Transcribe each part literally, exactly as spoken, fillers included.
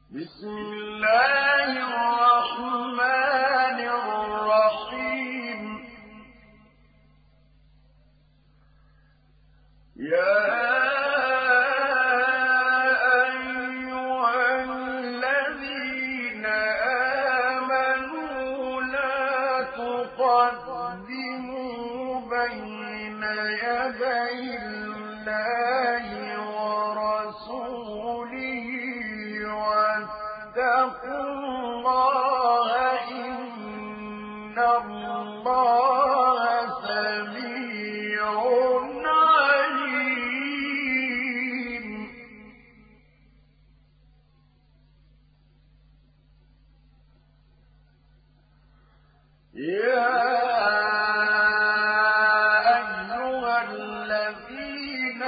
بسم الله الرحمن الرحيم. يا أيها الذين آمنوا لا تقدموا بين يدي الله ورسوله واتقوا الله إن الله سميع عليم. يا أيها الذين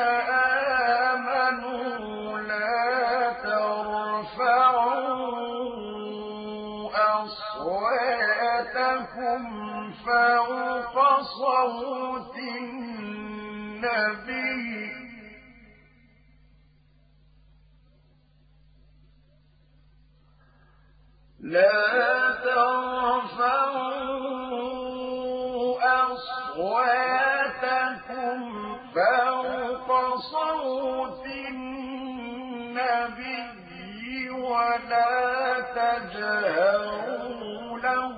آمنوا لا ترفعوا أصواتكم فوق صوت النبي لا ترفعوا أصواتكم فوق صوت النبي ولا تجهروا له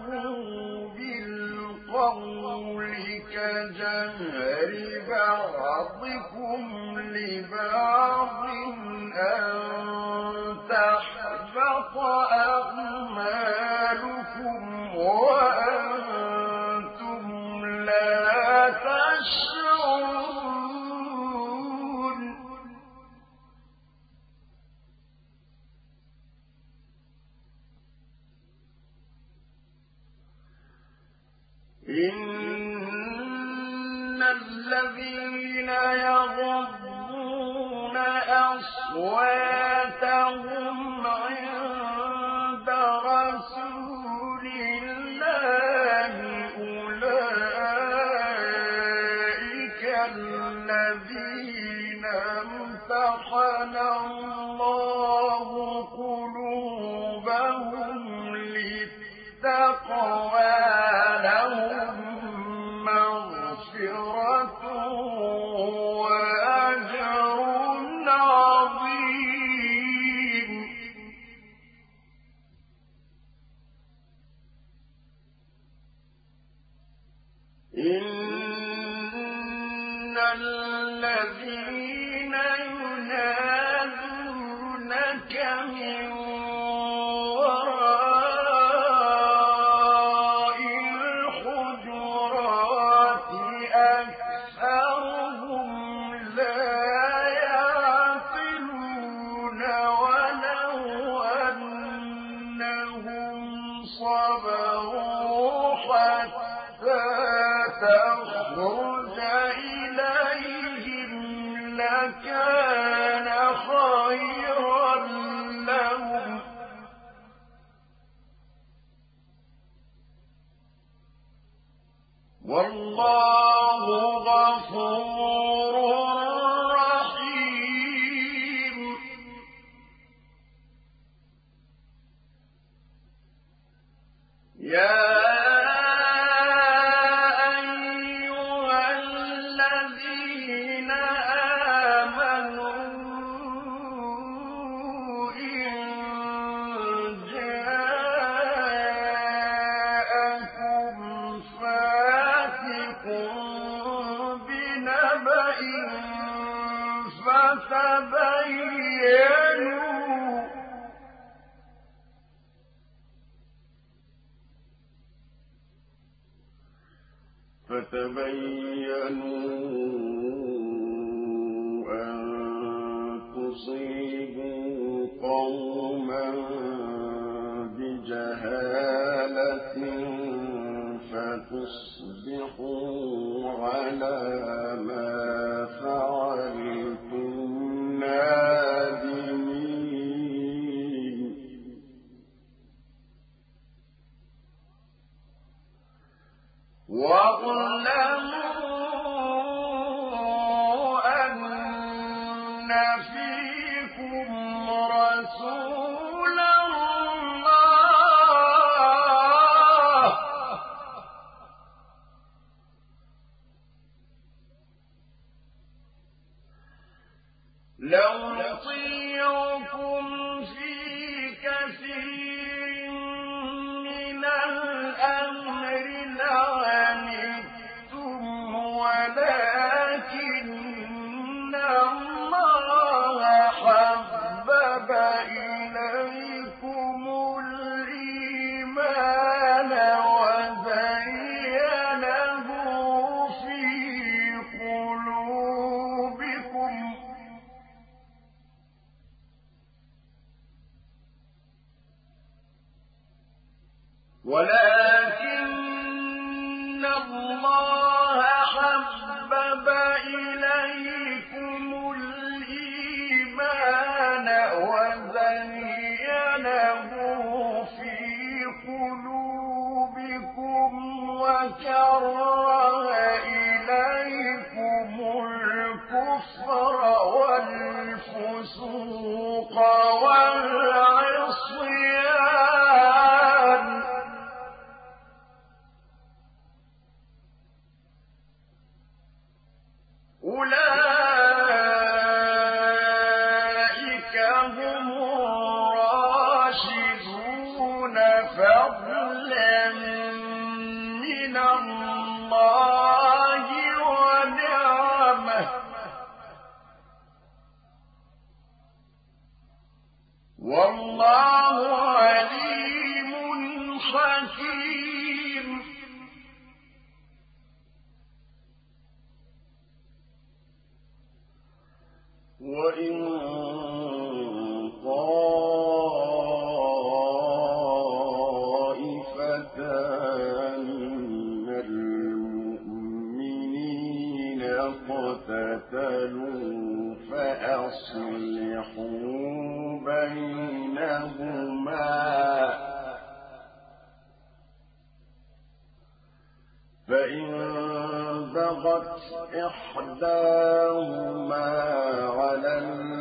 بالقول كجهر بعضكم لبعض أن تحبط أعمالكم وأنتم لا تشعرون. إن الذين يغضون أصواتهم عند رسول الله أولئك الذين امتحن الله قلوبهم للتقوى لهم مغفرة وأجر عظيم. إن الذين ينادونك من وراء الحجرات أكثرهم لا يعقلون ولو أنهم صبروا حتى تخرج إليهم لكان خيرا لهم. والله غفور رحيم. يا فتبينوا فتبينوا أن تصيبوا قوما بجهالة فتصبحوا على ما فعلتم نادمين. واعلموا أن فيكم رسول ولكن الله حبب إليكم الإيمان وزينه في قلوبكم وكره إليكم الكفر والفسوق والعصيان أولئك هم الراشدون فضلا من الله ونعمه والله عليم حكيم. وإن طائفتان من المؤمنين اقتتلوا فأصلحوا بينهما فإن بغت إحداهما على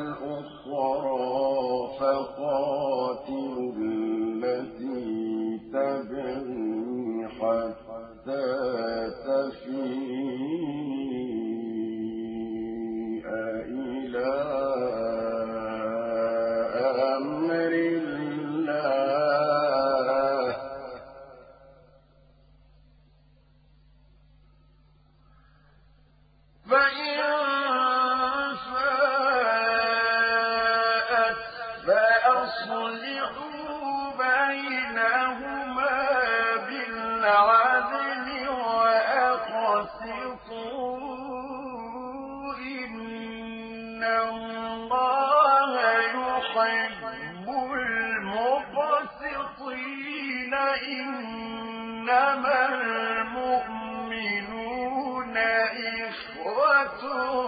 الأخرى فقاتلوا التي تبغي حتى تفيء إلى أمر الله فإن فاءت فأصلحوا بينهما بالعدل وأقسطوا إن الله يحب المقسطين إنما المؤمنون إخوة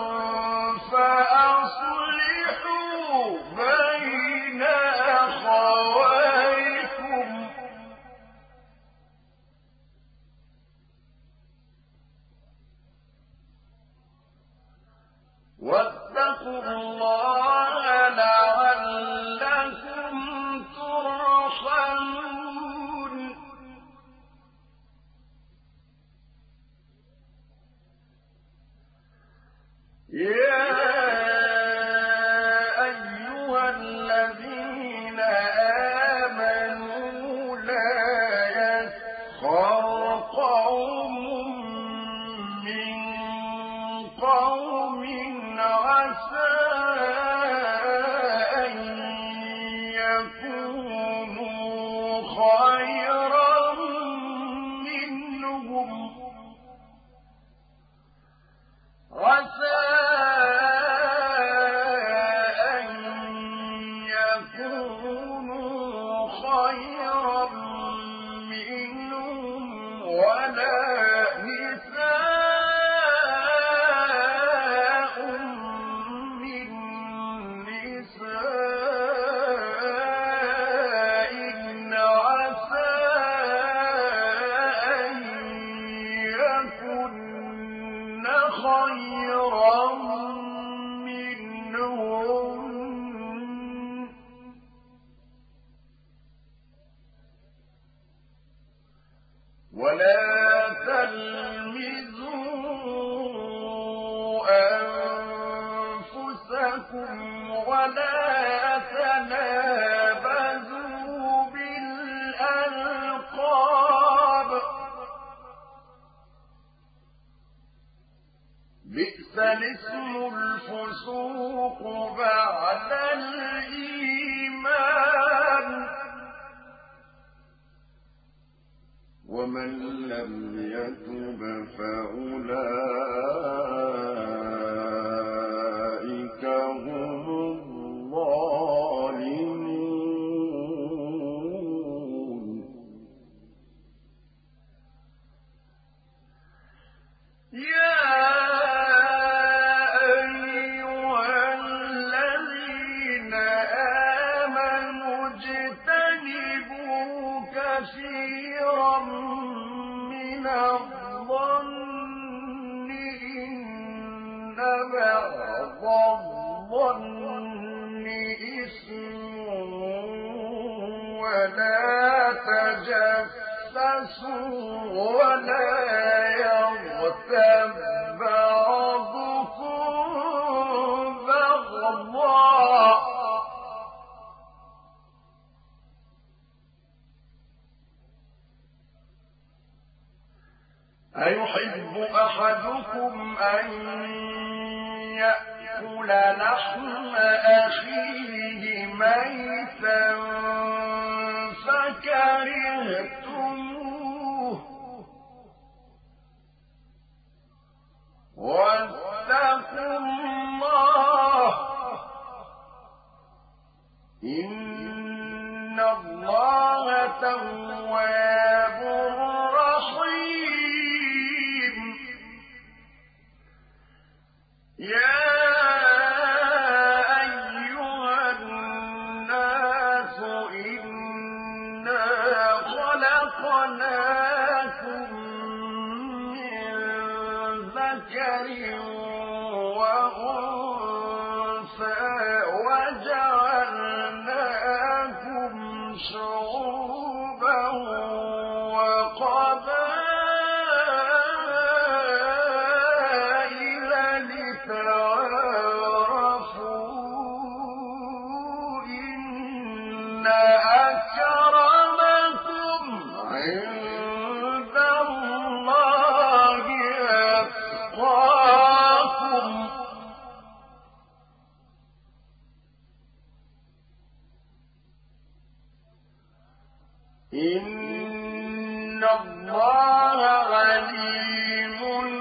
فأصلحوا بين أخويكم واتقوا الله لعلكم ترحمون. يا أيها الذين آمنوا لا يسخر قوم من قوم عسى أن يكونوا خيرا منهم عسى أن يكونوا خيرا منهم ولا نساء من نساء عسى أن يكن خيرا منهم ولا تلمزوا أنفسكم ولا تنابزوا بالألقاب بئس الاسم الفسوق بعد الإيمان ومن لم يتب فأولئك هم الظالمون. كثيرا من الظن إن بعض الظن إثم ولا تجسسوا ولا يغتب بعضكم بعضا أيحب أحدكم أن يأكل لحم أخيه ميتا فكرهتموه واتقوا الله إن الله تواب رحيم يا أيها الناس إنا خلقناكم من ذكر وأنثى وجعلناكم شعوبا وقبائل لتعارفوا إن أكرمكم عند الله أتقاكم إن الله عليم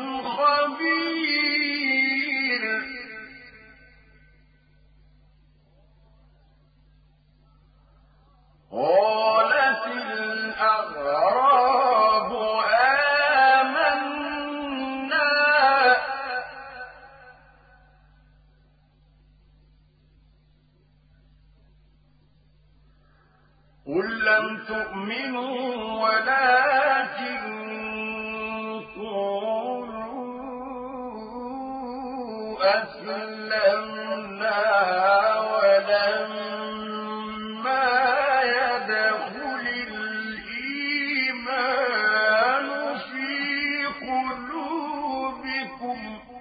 خبير قالت الأعراب آمنا قل لم تؤمنوا ولكن قولوا أسلمنا ولما يدخل الإيمان في قلوبكم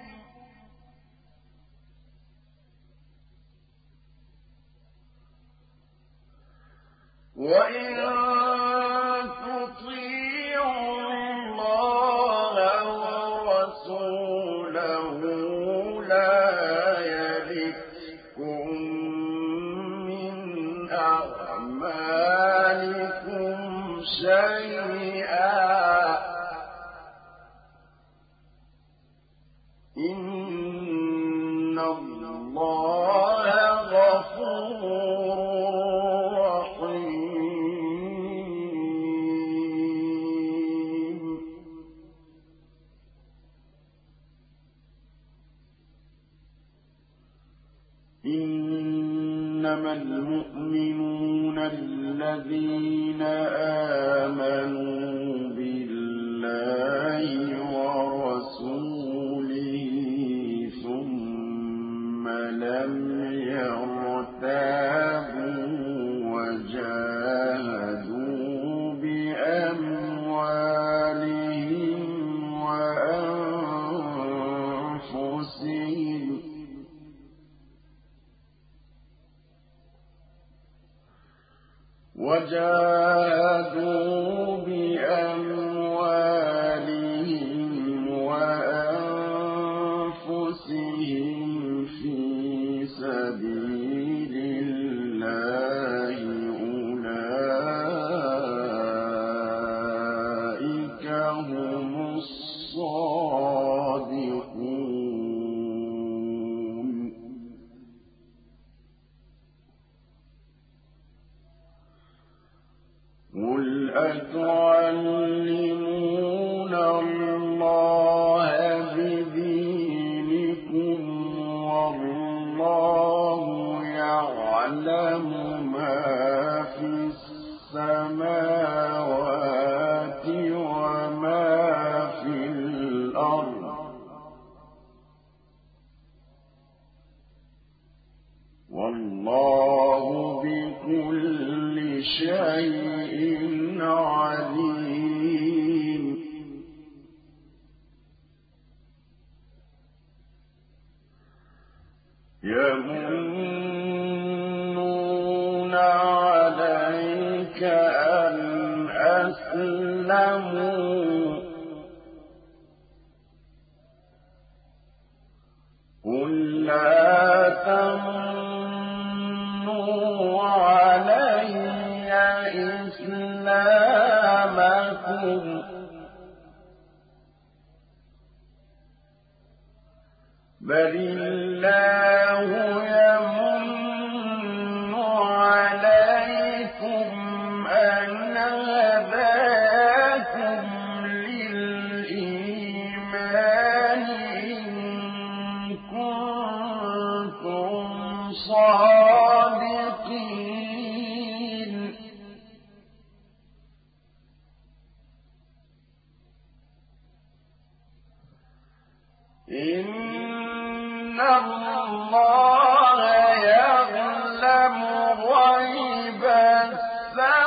وإن تطيعوا الله ورسوله لا يلتكم من أعمالكم شيئا إن الله غفور إنما المؤمنون الذين آمنوا بالله ورسوله ثم لم يرتابوا وجاهدوا بأموالهم وأنفسهم وجاهدوا بأموالهم وأنفسهم في سبيل الله أولئك هم الصادقون قل أتعلمون الله بدينكم والله يعلم ما في السماوات شيء عليم يمنون عليك أن أسلموا قل لا تمنوا علي إسلامكم بل الله يمن عليكم أن هداكم للإيمان إن كنتم صادقين إن الله يعلم غيب السماوات